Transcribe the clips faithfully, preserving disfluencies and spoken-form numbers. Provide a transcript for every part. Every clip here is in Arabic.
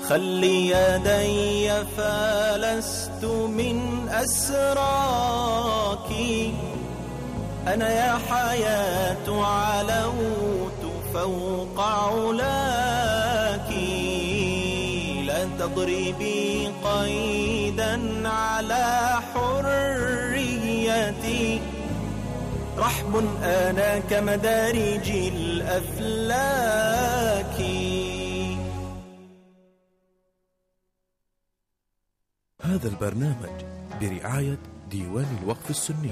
خلي يدي فلست من أسراك، أنا يا حياة علوت فوق علاك، لا تضربي قيدا على حريتي، رحب أنا كمدارج الأفلاك. هذا البرنامج برعاية ديوان الوقف السني.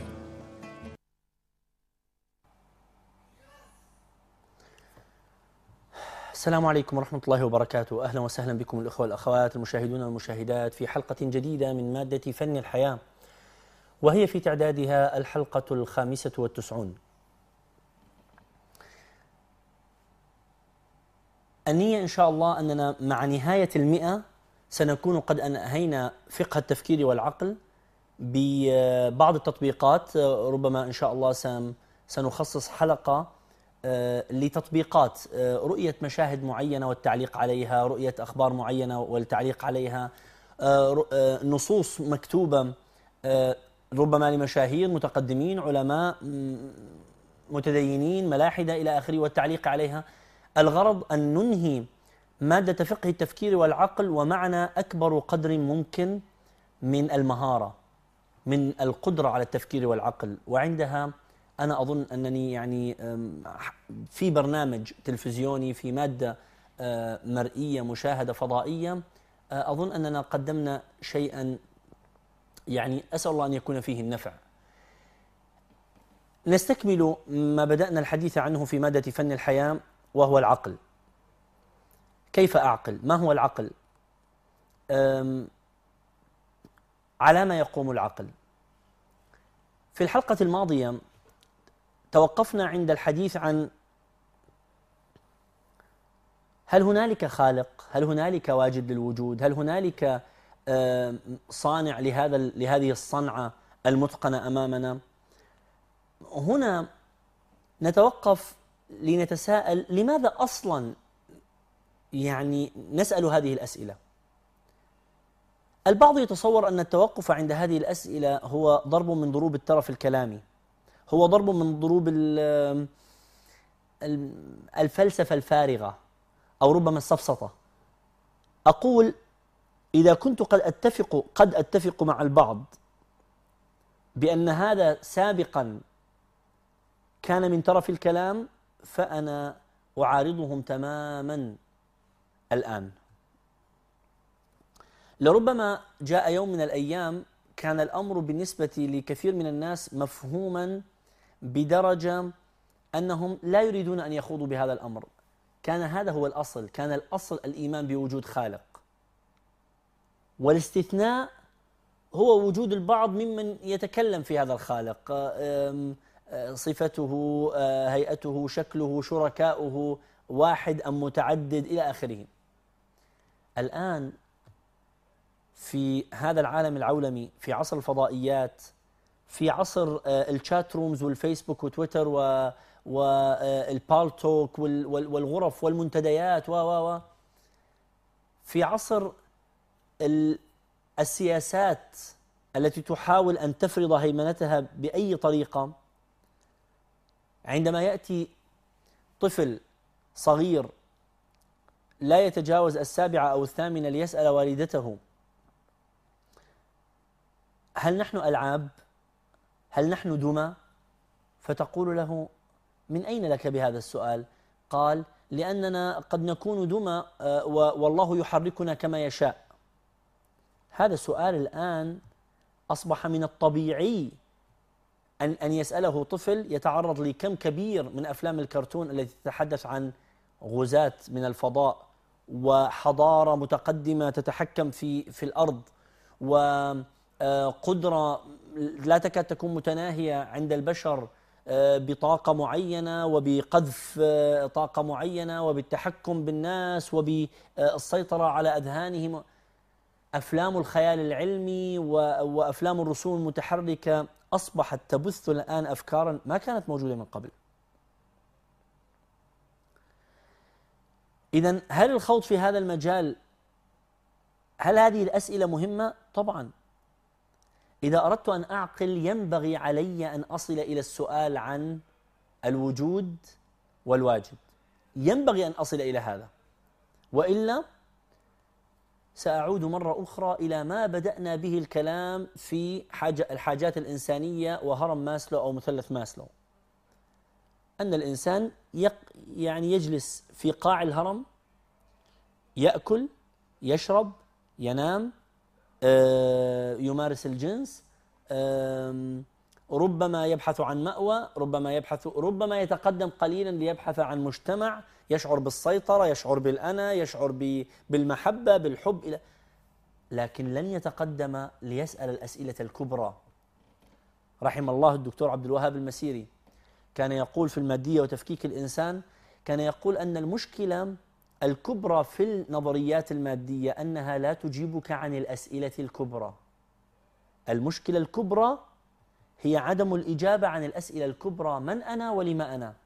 السلام عليكم ورحمة الله وبركاته. أهلا وسهلا بكم الأخوة والأخوات المشاهدون والمشاهدات في حلقة جديدة من مادة فن الحياة، وهي في تعدادها الحلقة الخامسة والتسعون. النية إن شاء الله أننا مع نهاية المئة سنكون قد أنهينا فقه التفكير والعقل ببعض التطبيقات. ربما إن شاء الله سنخصص حلقة لتطبيقات رؤية مشاهد معينة والتعليق عليها، رؤية أخبار معينة والتعليق عليها، نصوص مكتوبة ربما لمشاهير متقدمين علماء متدينين ملاحدة إلى آخره والتعليق عليها. الغرض أن ننهي مادة فقه التفكير والعقل ومعنا أكبر قدر ممكن من المهارة، من القدرة على التفكير والعقل. وعندها أنا أظن أنني يعني في برنامج تلفزيوني، في مادة مرئية مشاهدة فضائية، أظن أننا قدمنا شيئا يعني أسأل الله أن يكون فيه النفع. نستكمل ما بدأنا الحديث عنه في مادة فن الحياة، وهو العقل. كيف أعقل؟ ما هو العقل؟ على ما يقوم العقل؟ في الحلقة الماضية توقفنا عند الحديث عن هل هنالك خالق؟ هل هنالك واجد للوجود؟ هل هنالك صانع لهذا لهذه الصنعة المتقنة أمامنا؟ هنا نتوقف لنتساءل لماذا أصلا يعني نسأل هذه الأسئلة. البعض يتصور أن التوقف عند هذه الأسئلة هو ضرب من ضروب الترف الكلامي، هو ضرب من ضروب الفلسفة الفارغة، أو ربما السفسطة. أقول إذا كنت قد أتفق قد أتفق مع البعض بأن هذا سابقا كان من ترف الكلام، فأنا أعارضهم تماما الآن. لربما جاء يوم من الأيام كان الأمر بالنسبة لكثير من الناس مفهوما بدرجة أنهم لا يريدون أن يخوضوا بهذا الأمر. كان هذا هو الأصل، كان الأصل الإيمان بوجود خالق، والاستثناء هو وجود البعض ممن يتكلم في هذا الخالق، صفته، هيئته، شكله، شركاؤه، واحد أم متعدد إلى آخره. الآن في هذا العالم العولمي، في عصر الفضائيات، في عصر الشات رومز والفيسبوك وتويتر والبالتوك والغرف والمنتديات و و في عصر السياسات التي تحاول أن تفرض هيمنتها بأي طريقة، عندما يأتي طفل صغير لا يتجاوز السابعة أو الثامنة ليسأل والدته هل نحن ألعاب؟ هل نحن دمى؟ فتقول له من أين لك بهذا السؤال؟ قال لأننا قد نكون دمى والله يحركنا كما يشاء. هذا السؤال الآن أصبح من الطبيعي أن أن يسأله طفل يتعرض لكم كبير من أفلام الكرتون التي تتحدث عن غزاة من الفضاء وحضارة متقدمة تتحكم في في الأرض، وقدرة لا تكاد تكون متناهية عند البشر بطاقة معينة وبقذف طاقة معينة وبالتحكم بالناس وبالسيطرة على أذهانهم. أفلام الخيال العلمي وأفلام الرسوم المتحركة أصبحت تبث الآن أفكارا ما كانت موجودة من قبل. إذن هل الخوض في هذا المجال هل هذه الأسئلة مهمة؟ طبعا. إذا أردت أن أعقل ينبغي علي أن أصل إلى السؤال عن الوجود والواجد، ينبغي أن أصل إلى هذا، وإلا سأعود مرة أخرى إلى ما بدأنا به الكلام في حاجة الحاجات الإنسانية وهرم ماسلو أو مثلث ماسلو، أن الإنسان يق يعني يجلس في قاع الهرم، يأكل، يشرب، ينام، يمارس الجنس، ربما يبحث عن مأوى، ربما يبحث ربما يتقدم قليلا ليبحث عن مجتمع، يشعر بالسيطرة، يشعر بالأنا، يشعر بالمحبة، بالحب، إلى لكن لن يتقدم ليسأل الأسئلة الكبرى. رحم الله الدكتور عبد الوهاب المسيري، كان يقول في المادية وتفكيك الإنسان، كان يقول أن المشكلة الكبرى في النظريات المادية أنها لا تجيبك عن الأسئلة الكبرى. المشكلة الكبرى هي عدم الإجابة عن الأسئلة الكبرى: من أنا ولما أنا؟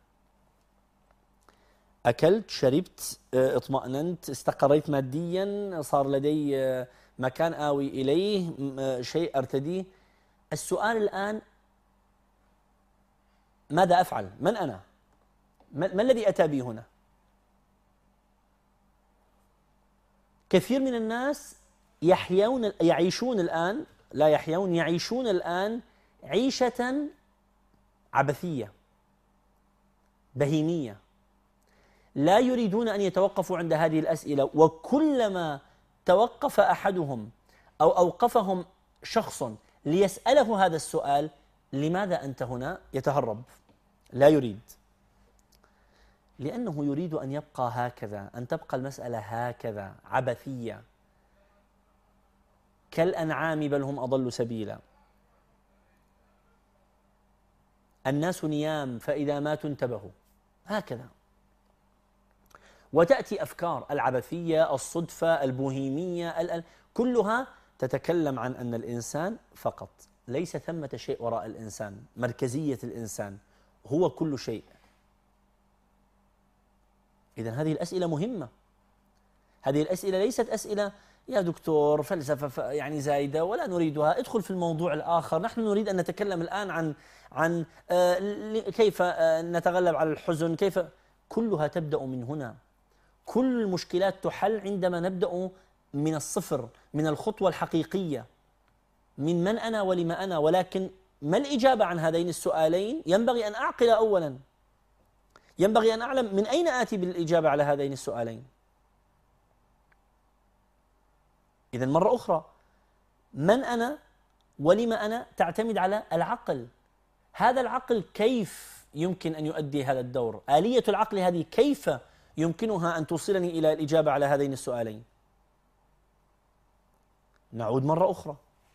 أكلت، شربت، اطمأننت، استقريت ماديا، صار لدي مكان آوي إليه، شيء أرتديه. السؤال الآن: ماذا أفعل؟ من أنا؟ ما الذي أتى بي هنا؟ كثير من الناس يحيون يعيشون الآن لا يحيون يعيشون الآن عيشة عبثية بهيمية، لا يريدون أن يتوقفوا عند هذه الأسئلة، وكلما توقف أحدهم أو أوقفهم شخص ليسأله هذا السؤال: لماذا أنت هنا؟ يتهرب، لا يريد، لأنه يريد أن يبقى هكذا، أن تبقى المسألة هكذا عبثية كالأنعام بل هم أضل سبيلا. الناس نيام فإذا ماتوا انتبهوا، هكذا. وتأتي أفكار العبثية، الصدفة، البوهيمية، كلها تتكلم عن أن الإنسان فقط، ليس ثمة شيء وراء الإنسان، مركزية الإنسان هو كل شيء. إذن هذه الأسئلة مهمة. هذه الأسئلة ليست أسئلة يا دكتور فلسفة يعني زايدة ولا نريدها، ادخل في الموضوع الآخر، نحن نريد أن نتكلم الآن عن عن كيف نتغلب على الحزن، كيف. كلها تبدأ من هنا. كل المشكلات تحل عندما نبدأ من الصفر، من الخطوة الحقيقية، من من أنا ولما أنا. ولكن ما الإجابة عن هذين السؤالين؟ ينبغي أن أعقل أولا، ينبغي أن أعلم من أين آتي بالإجابة على هذين السؤالين. إذن مرة أخرى، من أنا ولما أنا تعتمد على العقل. هذا العقل كيف يمكن أن يؤدي هذا الدور؟ آلية العقل هذه كيف يمكنها أن توصلني إلى الإجابة على هذين السؤالين؟ نعود مرة أخرى،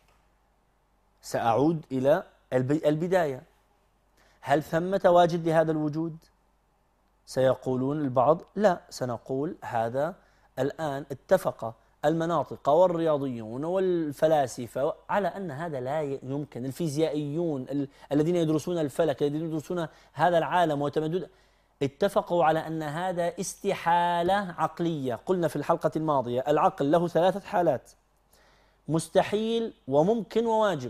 سأعود إلى البداية. هل ثمة واجد لهذا الوجود؟ سيقولون البعض لا، سنقول هذا الآن اتفق المناطق والرياضيون والفلاسفة على أن هذا لا يمكن. الفيزيائيون ال الذين يدرسون الفلك، الذين يدرسون هذا العالم وتمدد، اتفقوا على أن هذا استحالة عقلية. قلنا في الحلقة الماضية العقل له ثلاثة حالات: مستحيل وممكن وواجب.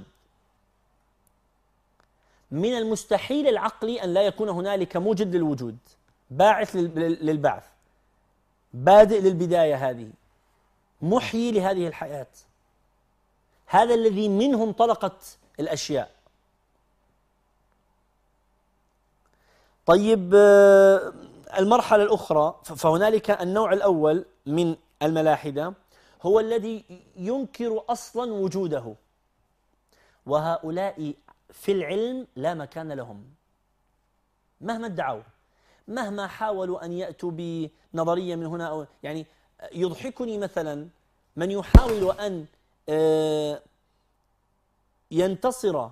من المستحيل العقلي أن لا يكون هنالك موجد للوجود، باعث للبعث، بادئ للبداية، هذه محيي لهذه الحياة، هذا الذي منه انطلقت الأشياء. طيب، المرحلة الأخرى، فهنالك النوع الأول من الملاحدة هو الذي ينكر أصلا وجوده، وهؤلاء في العلم لا مكان لهم مهما ادعوا، مهما حاولوا أن يأتوا بنظرية من هنا أو يعني. يضحكني مثلا من يحاول أن ينتصر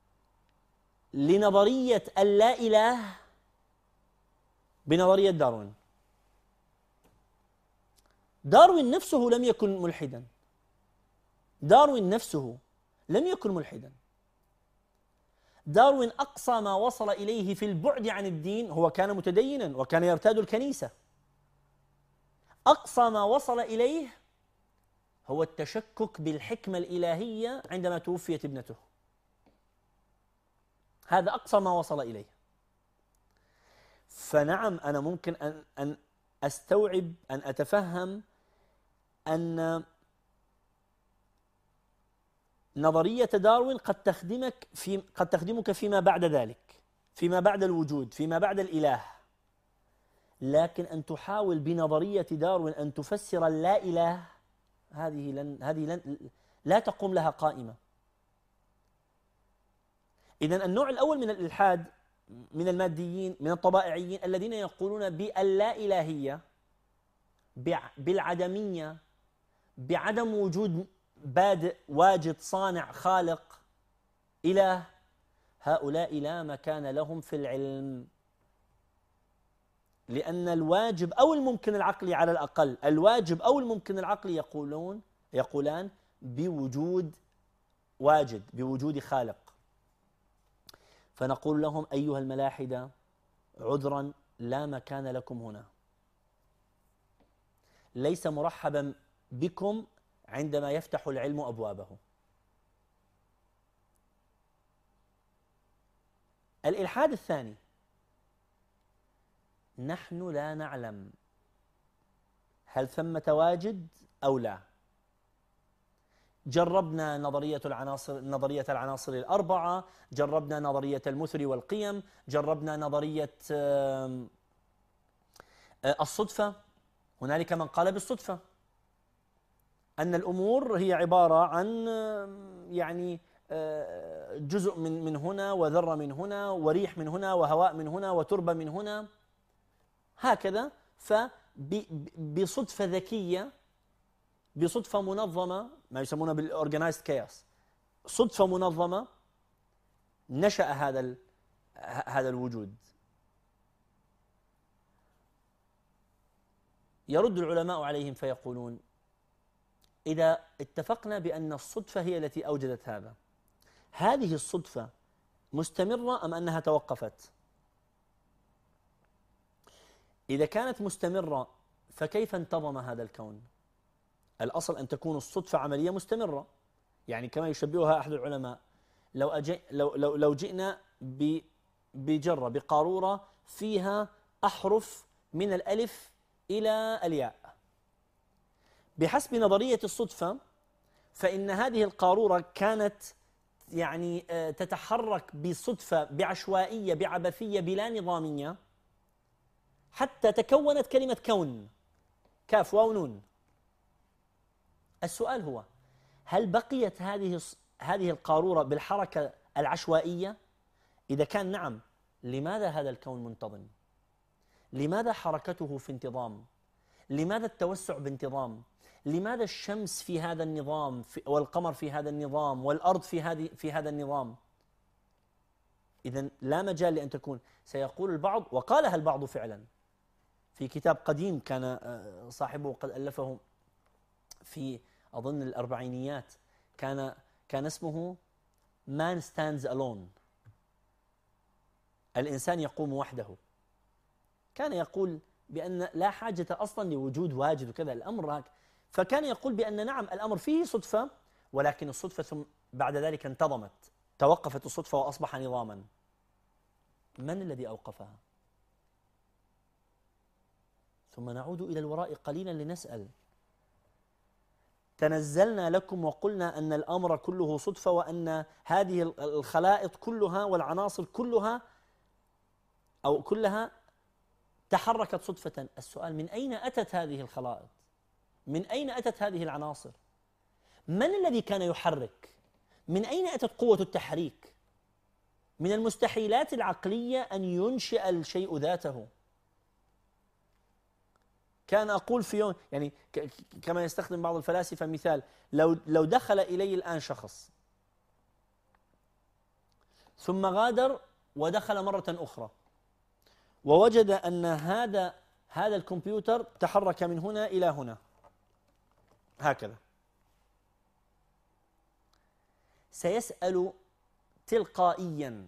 لنظرية اللا إله بنظرية داروين. داروين نفسه لم يكن ملحدا، داروين نفسه لم يكن ملحدا. داروين أقصى ما وصل إليه في البعد عن الدين، هو كان متدينا وكان يرتاد الكنيسة، أقصى ما وصل إليه هو التشكك بالحكمة الإلهية عندما توفيت ابنته. هذا أقصى ما وصل إليه. فنعم أنا ممكن أن أن أستوعب، أن أتفهم أن نظرية داروين قد تخدمك في قد تخدمك فيما بعد ذلك، فيما بعد الوجود، فيما بعد الإله. لكن أن تحاول بنظرية داروين أن تفسر اللا إله، هذه لن هذه لن لا تقوم لها قائمة. إذن النوع الأول من الإلحاد من الماديين، من الطبائعيين الذين يقولون باللا إلهية، بالعدمية، بعدم وجود بادئ واجد صانع خالق إله، هؤلاء لا مكان لهم في العلم. لأن الواجب أو الممكن العقلي، على الأقل الواجب أو الممكن العقلي يقولون يقولان بوجود واجد، بوجود خالق. فنقول لهم أيها الملاحدة عذرا لا مكان لكم هنا، ليس مرحبا بكم عندما يفتح العلم أبوابه. الإلحاد الثاني، نحن لا نعلم هل ثمة واجد أو لا. جربنا نظرية العناصر نظرية العناصر الأربعة، جربنا نظرية المثل والقيم، جربنا نظرية الصدفة. هنالك من قال بالصدفة، أن الأمور هي عبارة عن يعني جزء من من هنا، وذرة من هنا، وريح من هنا، وهواء من هنا، وتربة من هنا، هكذا. فبصدفة ذكية، بصدفة منظمة، ما يسمونه بالأورجنايزد كياس، صدفة منظمة نشأ هذا هذا الوجود. يرد العلماء عليهم فيقولون: إذا اتفقنا بأن الصدفة هي التي أوجدت هذا، هذه الصدفة مستمرة أم أنها توقفت؟ إذا كانت مستمرة فكيف انتظم هذا الكون؟ الأصل أن تكون الصدفة عملية مستمرة، يعني كما يشبهها أحد العلماء، لو أجي لو لو لو جئنا بجرة بقارورة فيها أحرف من الألف إلى الياء، بحسب نظرية الصدفة فإن هذه القارورة كانت يعني تتحرك بصدفة، بعشوائية، بعبثية، بلا نظامية، حتى تكونت كلمة كون، كاف واو نون. السؤال هو: هل بقيت هذه هذه القارورة بالحركة العشوائية؟ إذا كان نعم، لماذا هذا الكون منتظم؟ لماذا حركته في انتظام؟ لماذا التوسع بانتظام؟ لماذا الشمس في هذا النظام والقمر في هذا النظام والأرض في هذه في هذا النظام؟ إذن لا مجال لأن تكون. سيقول البعض، وقالها البعض فعلا في كتاب قديم كان صاحبه قد ألفه في أظن الأربعينيات، كان كان اسمه Man Stands Alone، الإنسان يقوم وحده. كان يقول بأن لا حاجة أصلا لوجود واجد وكذا الأمر هك. فكان يقول بأن نعم الأمر فيه صدفة، ولكن الصدفة ثم بعد ذلك انتظمت، توقفت الصدفة وأصبح نظاما. من الذي أوقفها؟ ثم نعود إلى الوراء قليلا لنسأل: تنزلنا لكم وقلنا أن الأمر كله صدفة، وأن هذه الخلائط كلها والعناصر كلها أو كلها تحركت صدفة. السؤال: من أين أتت هذه الخلائط؟ من أين أتت هذه العناصر؟ من الذي كان يحرك؟ من أين أتت قوة التحريك؟ من المستحيلات العقلية أن ينشئ الشيء ذاته. كان أقول في يوم، يعني كما يستخدم بعض الفلاسفة مثال: لو لو دخل إلي الآن شخص ثم غادر ودخل مرة أخرى، ووجد أن هذا هذا الكمبيوتر تحرك من هنا إلى هنا هكذا، سيسأل تلقائيا: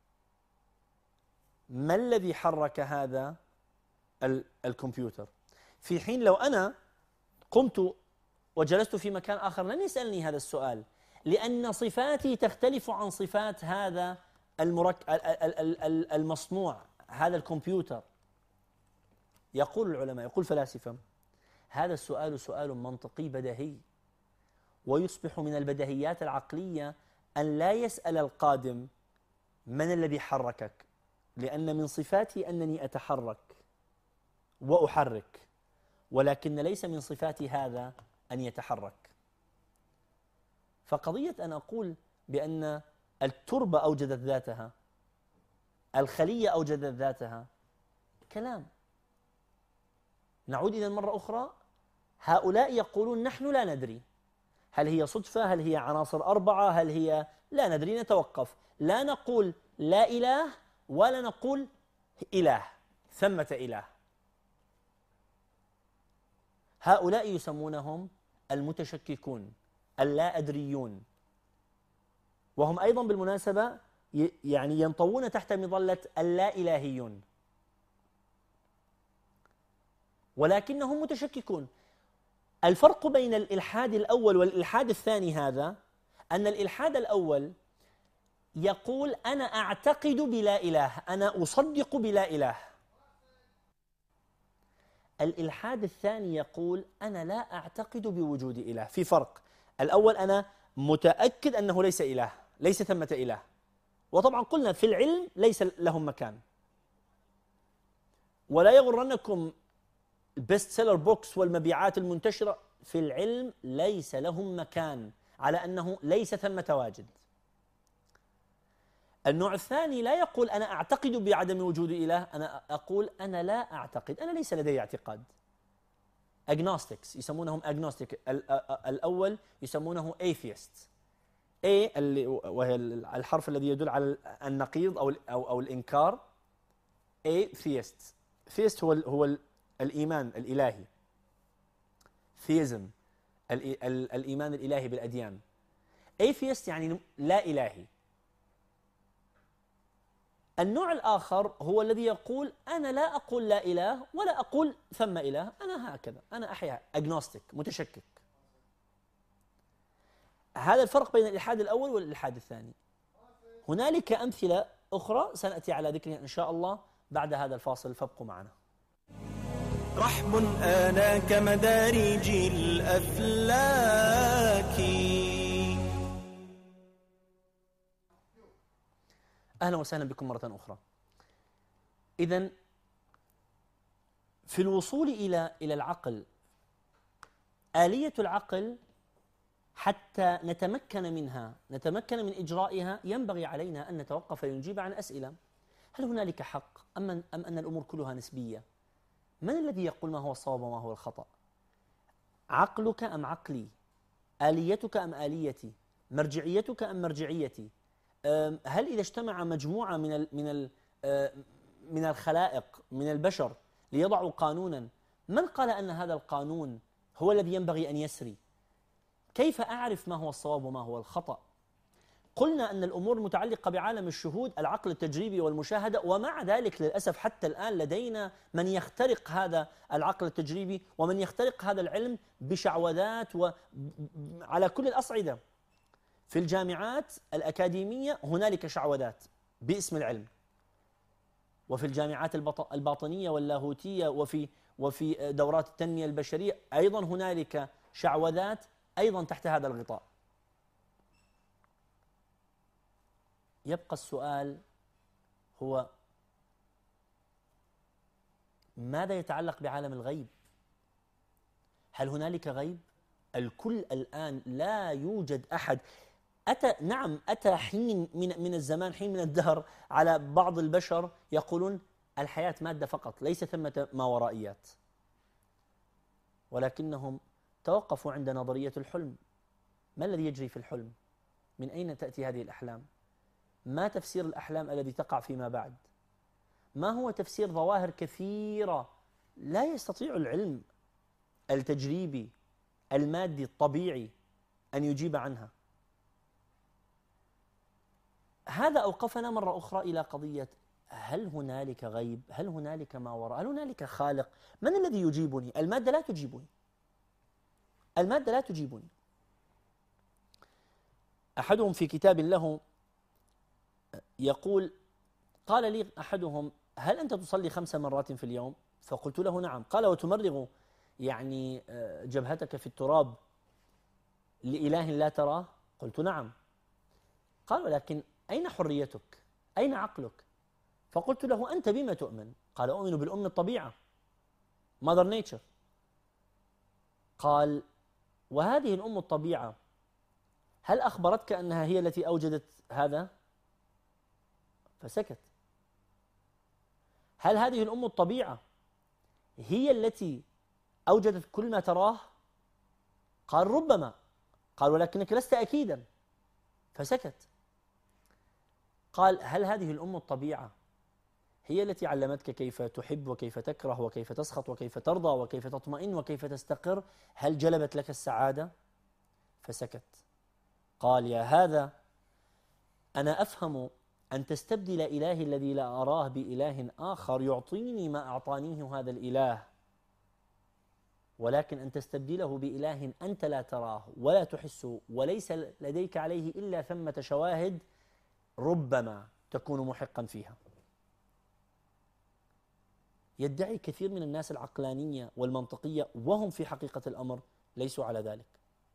ما الذي حرك هذا الكمبيوتر؟ في حين لو أنا قمت وجلست في مكان آخر لن يسألني هذا السؤال، لأن صفاتي تختلف عن صفات هذا المرك... المصنوع، هذا الكمبيوتر. يقول العلماء، يقول فلاسفة، هذا السؤال سؤال منطقي بديهي، ويصبح من البديهيات العقلية أن لا يسأل القادم من الذي حركك، لأن من صفاتي أنني أتحرك وأحرك، ولكن ليس من صفاتي هذا أن يتحرك. فقضية أن أقول بأن التربة أوجدت ذاتها، الخلية أوجدت ذاتها، كلام. نعود إلى مرة أخرى، هؤلاء يقولون نحن لا ندري، هل هي صدفة؟ هل هي عناصر أربعة؟ هل هي لا ندري، نتوقف، لا نقول لا إله ولا نقول إله، ثمة إله. هؤلاء يسمونهم المتشككون، اللا أدريون، وهم أيضا بالمناسبة يعني ينطوون تحت مظلة اللا إلهيون، ولكنهم متشككون. الفرق بين الإلحاد الأول والإلحاد الثاني هذا أن الإلحاد الأول يقول أنا أعتقد بلا إله، أنا أصدق بلا إله. الإلحاد الثاني يقول أنا لا أعتقد بوجود إله. في فرق، الأول أنا متأكد أنه ليس إله، ليس ثمة إله، وطبعا قلنا في العلم ليس لهم مكان. ولا يغرنكم البيست سيلر بوكس والمبيعات المنتشرة، في العلم ليس لهم مكان، على أنه ليس ثمة واجد. النوع الثاني لا يقول أنا أعتقد بعدم وجود إله، أنا أقول أنا لا أعتقد، أنا ليس لدي اعتقاد. agnostics يسمونهم agnostic. الأول يسمونه atheist، A وهي الحرف الذي يدل على النقيض أو أو أو الإنكار. atheist theist هو هو الإيمان الإلهي، theism الإيمان الإلهي بالأديان. atheist يعني لا إلهي. النوع الآخر هو الذي يقول أنا لا أقول لا إله ولا أقول ثم إله، أنا هكذا، أنا أحيا agnostic، متشكك. هذا الفرق بين الإلحاد الأول والإلحاد الثاني. هنالك أمثلة أخرى سنأتي على ذكرها إن شاء الله بعد هذا الفاصل، فابقوا معنا. رحب آناك مدارج الأفلاك. أهلا وسهلا بكم مرة أخرى. إذن في الوصول إلى إلى العقل، آلية العقل حتى نتمكن منها، نتمكن من إجرائها، ينبغي علينا أن نتوقف لنجيب عن أسئلة. هل هنالك حق أم أم أن الأمور كلها نسبية؟ من الذي يقول ما هو الصواب وما هو الخطأ؟ عقلك أم عقلي؟ آليتك أم آليتي؟ مرجعيتك أم مرجعيتي؟ هل إذا اجتمع مجموعة من ال من ال من الخلائق من البشر ليضعوا قانونا، من قال أن هذا القانون هو الذي ينبغي أن يسري؟ كيف أعرف ما هو الصواب وما هو الخطأ؟ قلنا أن الأمور متعلقة بعالم الشهود، العقل التجريبي والمشاهدة، ومع ذلك للأسف حتى الآن لدينا من يخترق هذا العقل التجريبي ومن يخترق هذا العلم بشعوذات وعلى كل الأصعدة. في الجامعات الأكاديمية هنالك شعوذات باسم العلم، وفي الجامعات الباطنية واللاهوتية وفي وفي دورات التنمية البشرية أيضا هنالك شعوذات أيضا تحت هذا الغطاء. يبقى السؤال هو ماذا يتعلق بعالم الغيب؟ هل هنالك غيب؟ الكل الآن لا يوجد أحد. أتى نعم أتى حين من من الزمان، حين من الدهر، على بعض البشر يقولون الحياة مادة فقط، ليس ثمة ما ورائيات، ولكنهم توقفوا عند نظرية الحلم. ما الذي يجري في الحلم؟ من أين تأتي هذه الأحلام؟ ما تفسير الأحلام الذي تقع فيما بعد؟ ما هو تفسير ظواهر كثيرة لا يستطيع العلم التجريبي المادي الطبيعي أن يجيب عنها؟ هذا أوقفنا مرة أخرى إلى قضية هل هنالك غيب؟ هل هنالك ما وراء؟ هل هنالك خالق؟ من الذي يجيبني؟ المادة لا تجيبني. المادة لا تجيبني. أحدهم في كتاب له يقول: قال لي أحدهم: هل أنت تصلي خمس مرات في اليوم؟ فقلت له: نعم. قال: وتمرغ يعني جبهتك في التراب لإله لا تراه؟ قلت: نعم. قال: ولكن أين حريتك؟ أين عقلك؟ فقلت له: أنت بما تؤمن؟ قال: أؤمن بالأم الطبيعة، Mother Nature. قال: وهذه الأم الطبيعة هل أخبرتك أنها هي التي أوجدت هذا؟ فسكت. هل هذه الأم الطبيعة هي التي أوجدت كل ما تراه؟ قال: ربما. قال: ولكنك لست أكيدا. فسكت. قال: هل هذه الأم الطبيعة هي التي علمتك كيف تحب وكيف تكره وكيف تسخط وكيف ترضى وكيف تطمئن وكيف تستقر؟ هل جلبت لك السعادة؟ فسكت. قال: يا هذا، أنا أفهم أن تستبدل إلهي الذي لا أراه بإله آخر يعطيني ما أعطانيه هذا الإله، ولكن أن تستبدله بإله أنت لا تراه ولا تحسه وليس لديك عليه إلا ثمة شواهد ربما تكون محقا فيها. يدعي كثير من الناس العقلانية والمنطقية وهم في حقيقة الأمر ليسوا على ذلك.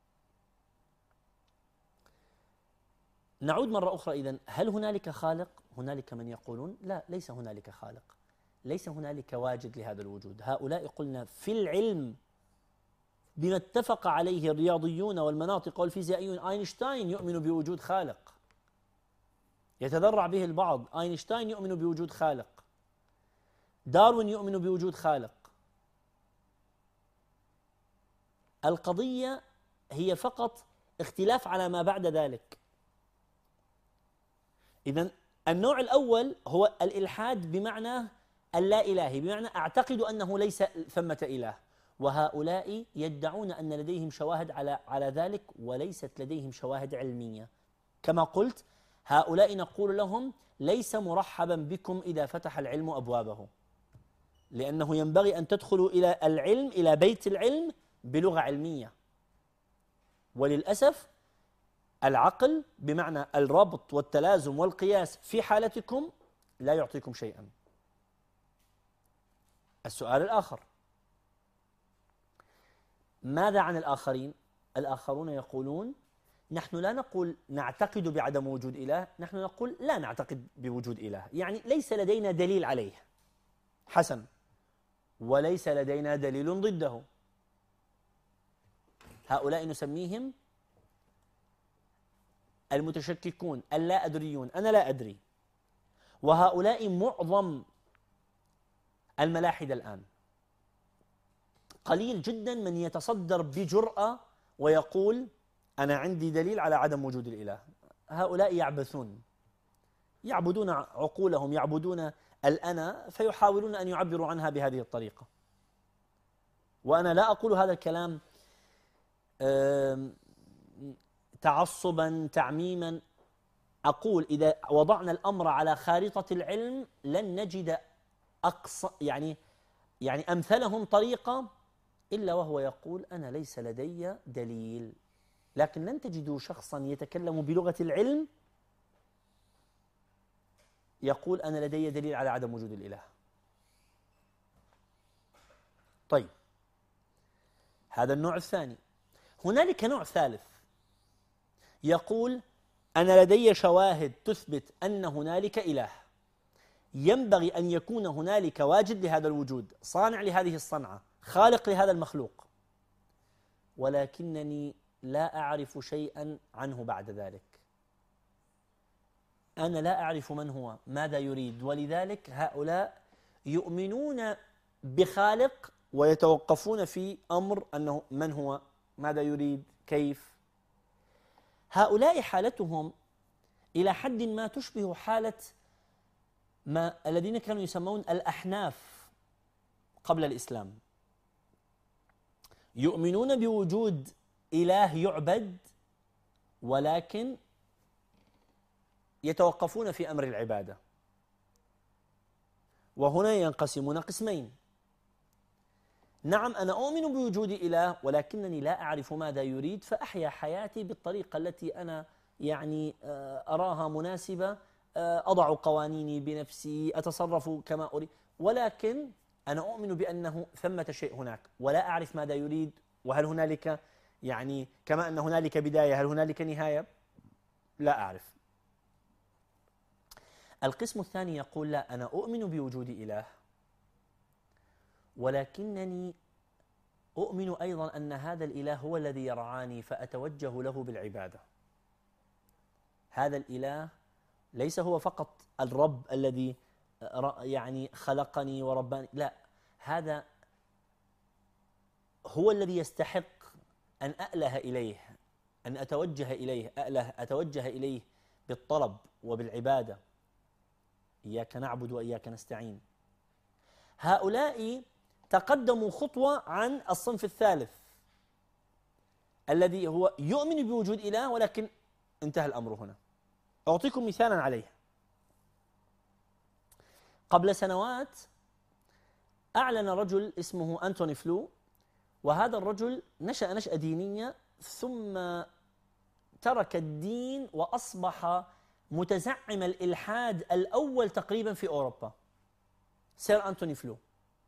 نعود مرة أخرى إذن، هل هنالك خالق؟ هنالك من يقولون: لا، ليس هنالك خالق، ليس هنالك واجد لهذا الوجود. هؤلاء قلنا في العلم بما اتفق عليه الرياضيون والمناطق والفيزيائيون. أينشتاين يؤمن بوجود خالق، يتذرع به البعض. أينشتاين يؤمن بوجود خالق، داروين يؤمن بوجود خالق. القضية هي فقط اختلاف على ما بعد ذلك. إذن النوع الأول هو الإلحاد بمعنى اللا إلهي، بمعنى أعتقد أنه ليس ثمة إله، وهؤلاء يدعون أن لديهم شواهد على على ذلك وليست لديهم شواهد علمية. كما قلت، هؤلاء نقول لهم: ليس مرحبا بكم إذا فتح العلم أبوابه، لأنه ينبغي أن تدخلوا إلى العلم، إلى بيت العلم، بلغة علمية. وللأسف العقل بمعنى الربط والتلازم والقياس في حالتكم لا يعطيكم شيئا. السؤال الآخر: ماذا عن الآخرين؟ الآخرون يقولون: نحن لا نقول نعتقد بعدم وجود إله، نحن نقول لا نعتقد بوجود إله، يعني ليس لدينا دليل عليه. حسن، وليس لدينا دليل ضده. هؤلاء نسميهم المتشككون، اللا أدريون، أنا لا أدري. وهؤلاء معظم الملاحدة الآن. قليل جدا من يتصدر بجرأة ويقول: أنا عندي دليل على عدم وجود الإله. هؤلاء يعبثون، يعبدون عقولهم، يعبدون الأنا، فيحاولون أن يعبروا عنها بهذه الطريقة. وأنا لا أقول هذا الكلام تعصبا تعميما، أقول إذا وضعنا الأمر على خارطة العلم لن نجد أقصى يعني يعني أمثلهم طريقة إلا وهو يقول: أنا ليس لدي دليل. لكن لن تجدوا شخصا يتكلم بلغة العلم يقول: أنا لدي دليل على عدم وجود الإله. طيب، هذا النوع الثاني. هنالك نوع ثالث يقول: أنا لدي شواهد تثبت أن هنالك إله، ينبغي أن يكون هنالك واجد لهذا الوجود، صانع لهذه الصنعة، خالق لهذا المخلوق، ولكنني لا أعرف شيئا عنه بعد ذلك. أنا لا أعرف من هو، ماذا يريد، ولذلك هؤلاء يؤمنون بخالق ويتوقفون في أمر أنه من هو، ماذا يريد، كيف. هؤلاء حالتهم إلى حد ما تشبه حالة ما الذين كانوا يسمون الأحناف قبل الإسلام. يؤمنون بوجود إله يعبد، ولكن يتوقفون في أمر العبادة. وهنا ينقسمون قسمين: نعم أنا أؤمن بوجود إله ولكنني لا أعرف ماذا يريد، فأحيا حياتي بالطريقة التي أنا يعني أراها مناسبة، أضع قوانيني بنفسي، أتصرف كما أريد، ولكن أنا أؤمن بأنه ثمة شيء هناك ولا أعرف ماذا يريد. وهل هنالك يعني كما أن هنالك بداية هل هنالك نهاية؟ لا أعرف. القسم الثاني يقول لا، أنا أؤمن بوجود إله ولكنني أؤمن أيضا أن هذا الإله هو الذي يرعاني فأتوجه له بالعبادة. هذا الإله ليس هو فقط الرب الذي يعني خلقني ورباني، لا، هذا هو الذي يستحق أن أأله إليه، أن أتوجه إليه، أأله أتوجه إليه بالطلب وبالعبادة. إياك نعبد وإياك نستعين. هؤلاء تقدموا خطوة عن الصنف الثالث الذي هو يؤمن بوجود إله ولكن انتهى الأمر هنا. أعطيكم مثالا عليه. قبل سنوات أعلن رجل اسمه أنتوني فلو، وهذا الرجل نشأ نشأة دينية ثم ترك الدين وأصبح متزعم الإلحاد الأول تقريبا في أوروبا، سير أنتوني فلو.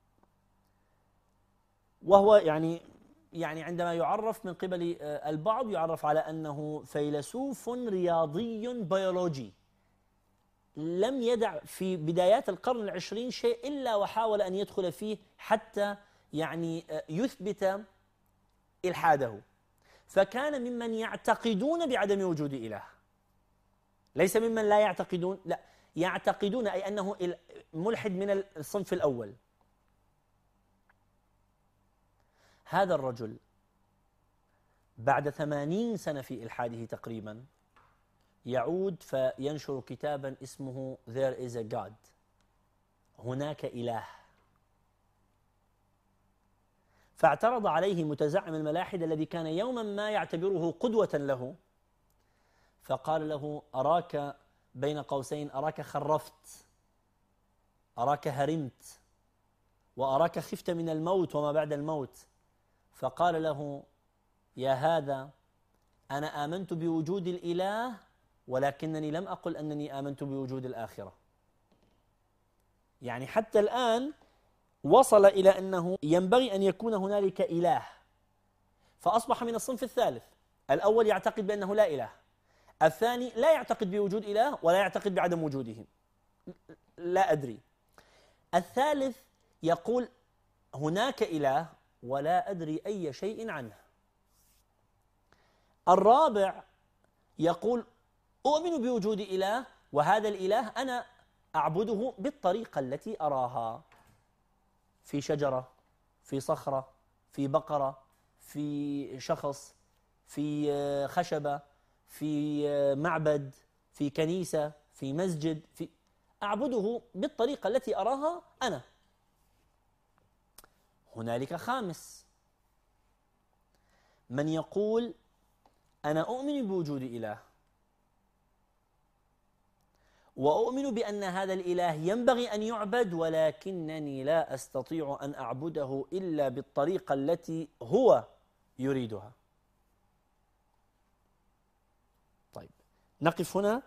وهو يعني يعني عندما يعرف من قبل البعض يعرف على أنه فيلسوف رياضي بيولوجي، لم يدع في بدايات القرن العشرين شيء إلا وحاول أن يدخل فيه حتى يعني يثبت إلحاده. فكان ممن يعتقدون بعدم وجود إله، ليس ممن لا يعتقدون، لا، يعتقدون أي أنه ملحد من الصنف الأول. هذا الرجل بعد ثمانين سنة في إلحاده تقريبا يعود فينشر كتابا اسمه There is a God، هناك إله. فاعترض عليه متزعم الملاحدة الذي كان يوما ما يعتبره قدوة له، فقال له أراك بين قوسين أراك خرفت، أراك هرمت، وأراك خفت من الموت وما بعد الموت. فقال له يا هذا أنا آمنت بوجود الإله ولكنني لم أقل أنني آمنت بوجود الآخرة. يعني حتى الآن وصل إلى أنه ينبغي أن يكون هنالك إله، فأصبح من الصنف الثالث. الأول يعتقد بأنه لا إله، الثاني لا يعتقد بوجود إله ولا يعتقد بعدم وجوده، لا أدري. الثالث يقول هناك إله ولا أدري أي شيء عنه. الرابع يقول أؤمن بوجود إله وهذا الإله أنا أعبده بالطريقة التي أراها، في شجرة، في صخرة، في بقرة، في شخص، في خشبة، في معبد، في كنيسة، في مسجد، في أعبده بالطريقة التي أراها أنا. هنالك خامس، من يقول أنا أؤمن بوجود إله وأؤمن بأن هذا الإله ينبغي أن يعبد ولكنني لا أستطيع أن أعبده إلا بالطريقة التي هو يريدها. طيب نقف هنا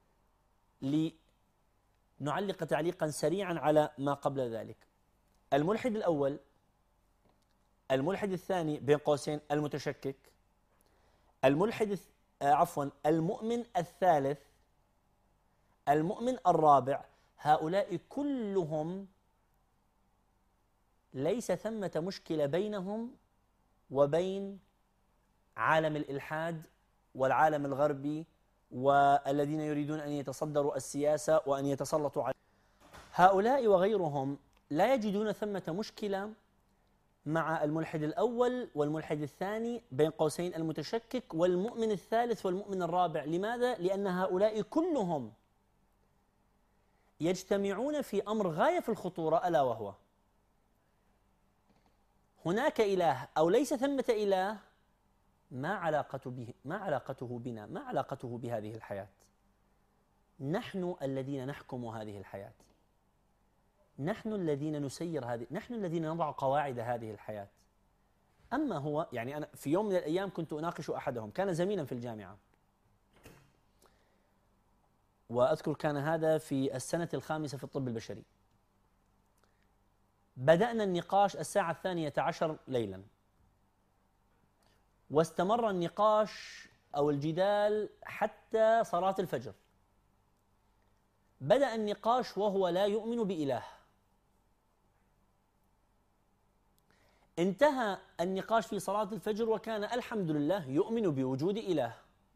لنعلق تعليقا سريعا على ما قبل ذلك. الملحد الأول، الملحد الثاني بين قوسين المتشكك، الملحد عفوا المؤمن الثالث، المؤمن الرابع، هؤلاء كلهم ليس ثمة مشكلة بينهم وبين عالم الإلحاد والعالم الغربي والذين يريدون أن يتصدروا السياسة وأن يتسلطوا على هؤلاء وغيرهم. لا يجدون ثمة مشكلة مع الملحد الأول والملحد الثاني بين قوسين المتشكك والمؤمن الثالث والمؤمن الرابع. لماذا؟ لأن هؤلاء كلهم يجتمعون في أمر غاية في الخطورة، ألا وهو هناك إله أو ليس ثمة إله، ما علاقته به، ما علاقته بنا، ما علاقته بهذه الحياة. نحن الذين نحكم هذه الحياة، نحن الذين نسير هذه، نحن الذين نضع قواعد هذه الحياة. أما هو يعني أنا في يوم من الأيام كنت أناقش أحدهم، كان زميلا في الجامعة، وأذكر كان هذا في السنة الخامسة في الطب البشري. بدأنا النقاش الساعة الثانية عشر ليلا، واستمر النقاش أو الجدال حتى صلاة الفجر. بدأ النقاش وهو لا يؤمن بإله، انتهى النقاش في صلاة الفجر وكان الحمد لله يؤمن بوجود إله.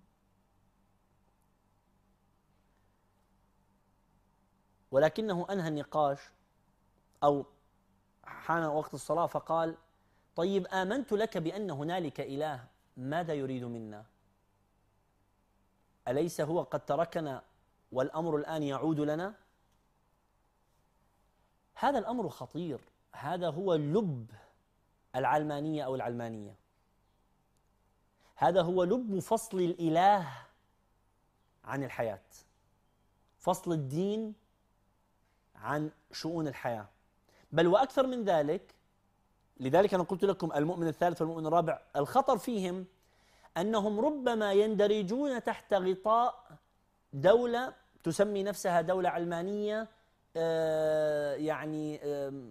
ولكنه أنهى النقاش أو حان وقت الصلاة فقال: طيب آمنت لك بأن هنالك إله، ماذا يريد منا؟ أليس هو قد تركنا والأمر الآن يعود لنا؟ هذا الأمر خطير، هذا هو لب العلمانية أو العلمانية، هذا هو لب فصل الإله عن الحياة، فصل الدين عن شؤون الحياة. بل وأكثر من ذلك، لذلك أنا قلت لكم المؤمن الثالث والمؤمن الرابع الخطر فيهم أنهم ربما يندرجون تحت غطاء دولة تسمي نفسها دولة علمانية، يعني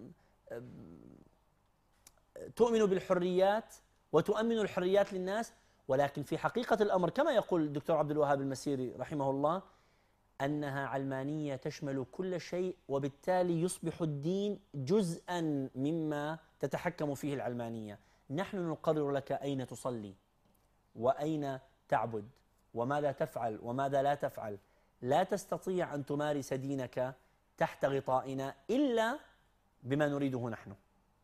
تؤمن بالحريات وتؤمن الحريات للناس، ولكن في حقيقة الأمر كما يقول الدكتور عبد الوهاب المسيري رحمه الله أنها علمانية تشمل كل شيء، وبالتالي يصبح الدين جزءا مما تتحكم فيه العلمانية. نحن نقرر لك أين تصلي وأين تعبد وماذا تفعل وماذا لا تفعل. لا تستطيع أن تمارس دينك تحت غطائنا إلا بما نريده نحن.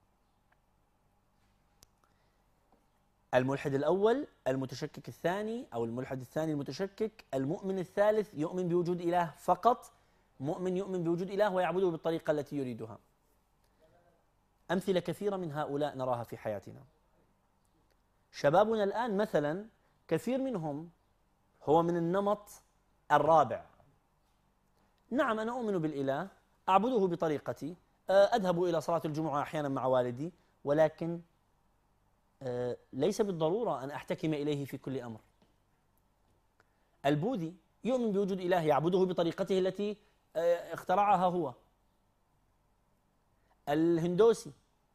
الملحد الأول المتشكك الثاني، أو الملحد الثاني المتشكك. المؤمن الثالث يؤمن بوجود إله فقط، مؤمن يؤمن بوجود إله ويعبده بالطريقة التي يريدها. أمثلة كثيرة من هؤلاء نراها في حياتنا. شبابنا الآن مثلا كثير منهم هو من النمط الرابع. نعم أنا أؤمن بالإله، أعبده بطريقتي، أذهب إلى صلاة الجمعة أحيانا مع والدي، ولكن ليس بالضرورة أن أحتكم إليه في كل أمر. البوذي يؤمن بوجود إله، يعبده بطريقته التي اخترعها هو. الهندوسي،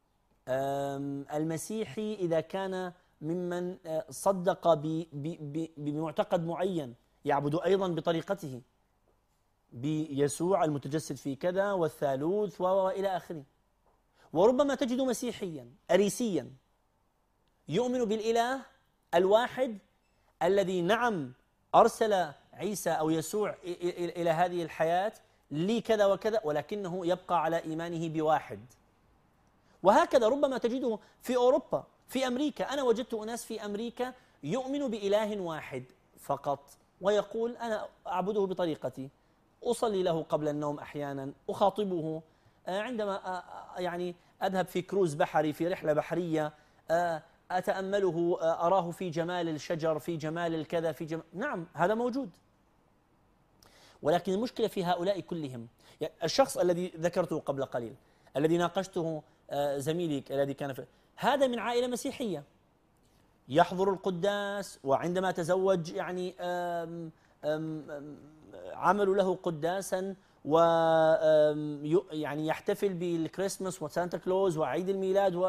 المسيحي إذا كان ممن صدق بمعتقد معين يعبد أيضا بطريقته، بيسوع المتجسد في كذا والثالوث وإلى آخره. وربما تجد مسيحيا أريسيا يؤمن بالإله الواحد الذي نعم أرسل عيسى أو يسوع إلى هذه الحياة لكذا وكذا، ولكنه يبقى على إيمانه بواحد. وهكذا ربما تجده في أوروبا، في أمريكا. أنا وجدت أناس في أمريكا يؤمن بإله واحد فقط، ويقول أنا أعبده بطريقتي، أصلي له قبل النوم أحيانا، أخاطبه عندما يعني أذهب في كروز بحري، في رحلة بحرية، أتأمله، أراه في جمال الشجر، في جمال الكذا، في جمال. نعم هذا موجود، ولكن المشكلة في هؤلاء كلهم. يعني الشخص الذي ذكرته قبل قليل الذي ناقشته زميلي الذي كان في، هذا من عائلة مسيحية، يحضر القداس، وعندما تزوج يعني أم أم عملوا له قداسا، و يعني يحتفل بالكريسماس وسانتا كلوز وعيد الميلاد و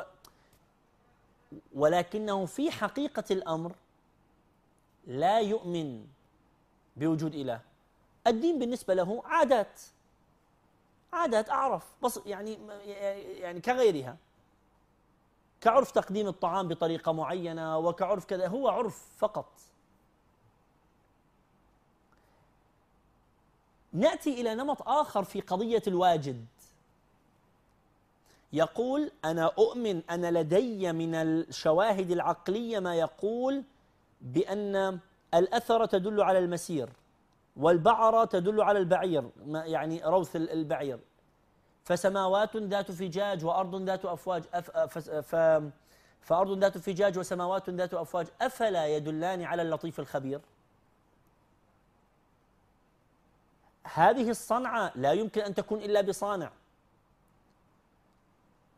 ولكنه في حقيقة الأمر لا يؤمن بوجود إله. الدين بالنسبة له عادات، عادات أعرف بس يعني يعني كغيرها، كعرف تقديم الطعام بطريقة معينة وكعرف كذا، هو عرف فقط. نأتي إلى نمط آخر في قضية الواجد، يقول أنا أؤمن، أنا لدي من الشواهد العقلية ما يقول بأن الأثر تدل على المسير والبعرة تدل على البعير، يعني روث البعير، فسماوات ذات فجاج وأرض ذات أفواج، أف ف فأرض ذات فجاج وسماوات ذات أفواج أفلا يدلان على اللطيف الخبير. هذه الصنعة لا يمكن أن تكون إلا بصانع،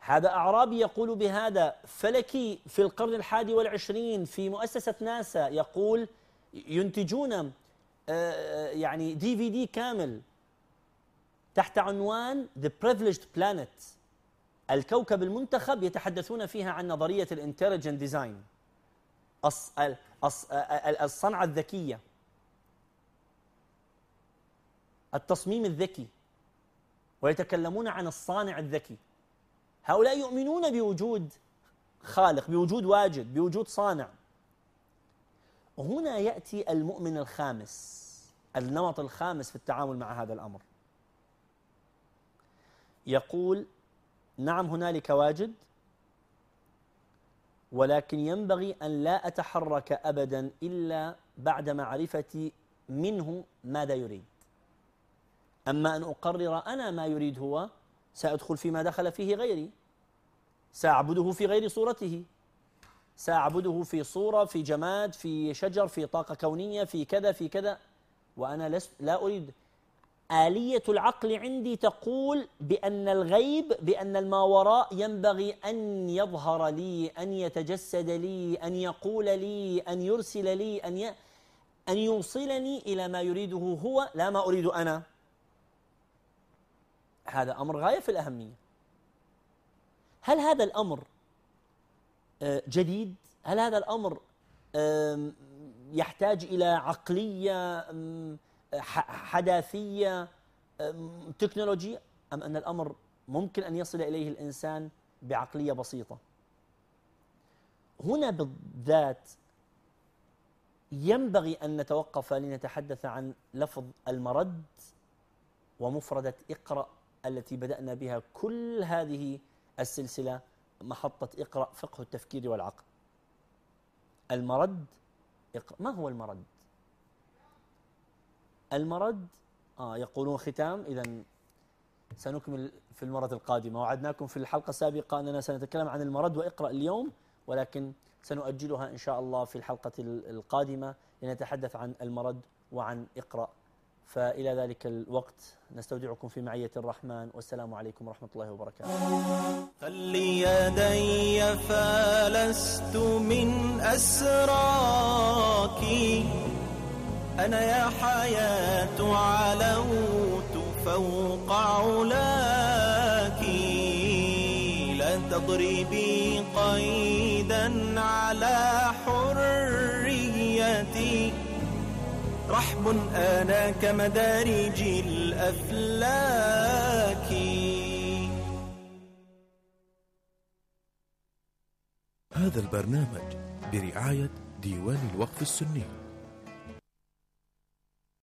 هذا أعرابي يقول بهذا، فلكي في القرن الحادي والعشرين في مؤسسة ناسا يقول ينتجون يعني دي في دي كامل تحت عنوان The Privileged Planet، الكوكب المنتخب، يتحدثون فيها عن نظرية الانتليجنت ديزاين، الصنعة الذكية، التصميم الذكي، ويتكلمون عن الصانع الذكي. هؤلاء يؤمنون بوجود خالق، بوجود واجد، بوجود صانع. هنا يأتي المؤمن الخامس، النمط الخامس في التعامل مع هذا الأمر. يقول نعم هنالك واجد، ولكن ينبغي أن لا أتحرك أبدا إلا بعد معرفتي منه ماذا يريد. أما أن أقرر أنا ما يريد هو، سأدخل فيما دخل فيه غيري، سأعبده في غير صورته، سأعبده في صورة، في جماد، في شجر، في طاقة كونية، في كذا في كذا، وأنا لست لا أريد. آلية العقل عندي تقول بأن الغيب، بأن الماوراء ينبغي أن يظهر لي، أن يتجسد لي، أن يقول لي، أن يرسل لي، أن ي... أن يوصلني إلى ما يريده هو، لا ما أريد أنا. هذا أمر غاية في الأهمية. هل هذا الأمر جديد؟ هل هذا الأمر يحتاج إلى عقلية حداثية تكنولوجية، أم أن الأمر ممكن أن يصل إليه الإنسان بعقلية بسيطة؟ هنا بالذات ينبغي أن نتوقف لنتحدث عن لفظ المرد ومفردة اقرأ التي بدأنا بها كل هذه السلسلة، محطة اقرأ فقه التفكير والعقل. المرد اقرأ. ما هو المرد؟ المرد آه يقولون ختام. إذن سنكمل في المرة القادمة. وعدناكم في الحلقة السابقة أننا سنتكلم عن المرد وإقرأ اليوم، ولكن سنؤجلها إن شاء الله في الحلقة القادمة لنتحدث عن المرد وعن اقرأ. فإلى ذلك الوقت نستودعكم في معية الرحمن، والسلام عليكم ورحمة الله وبركاته. خلي يدي فلست من أسراك، أنا يا حياة علوت فوق علاك، لا تضربي قيدا على حريتي، رحب أنا كمدارج الأفلاك. هذا البرنامج برعاية ديوان الوقف السني.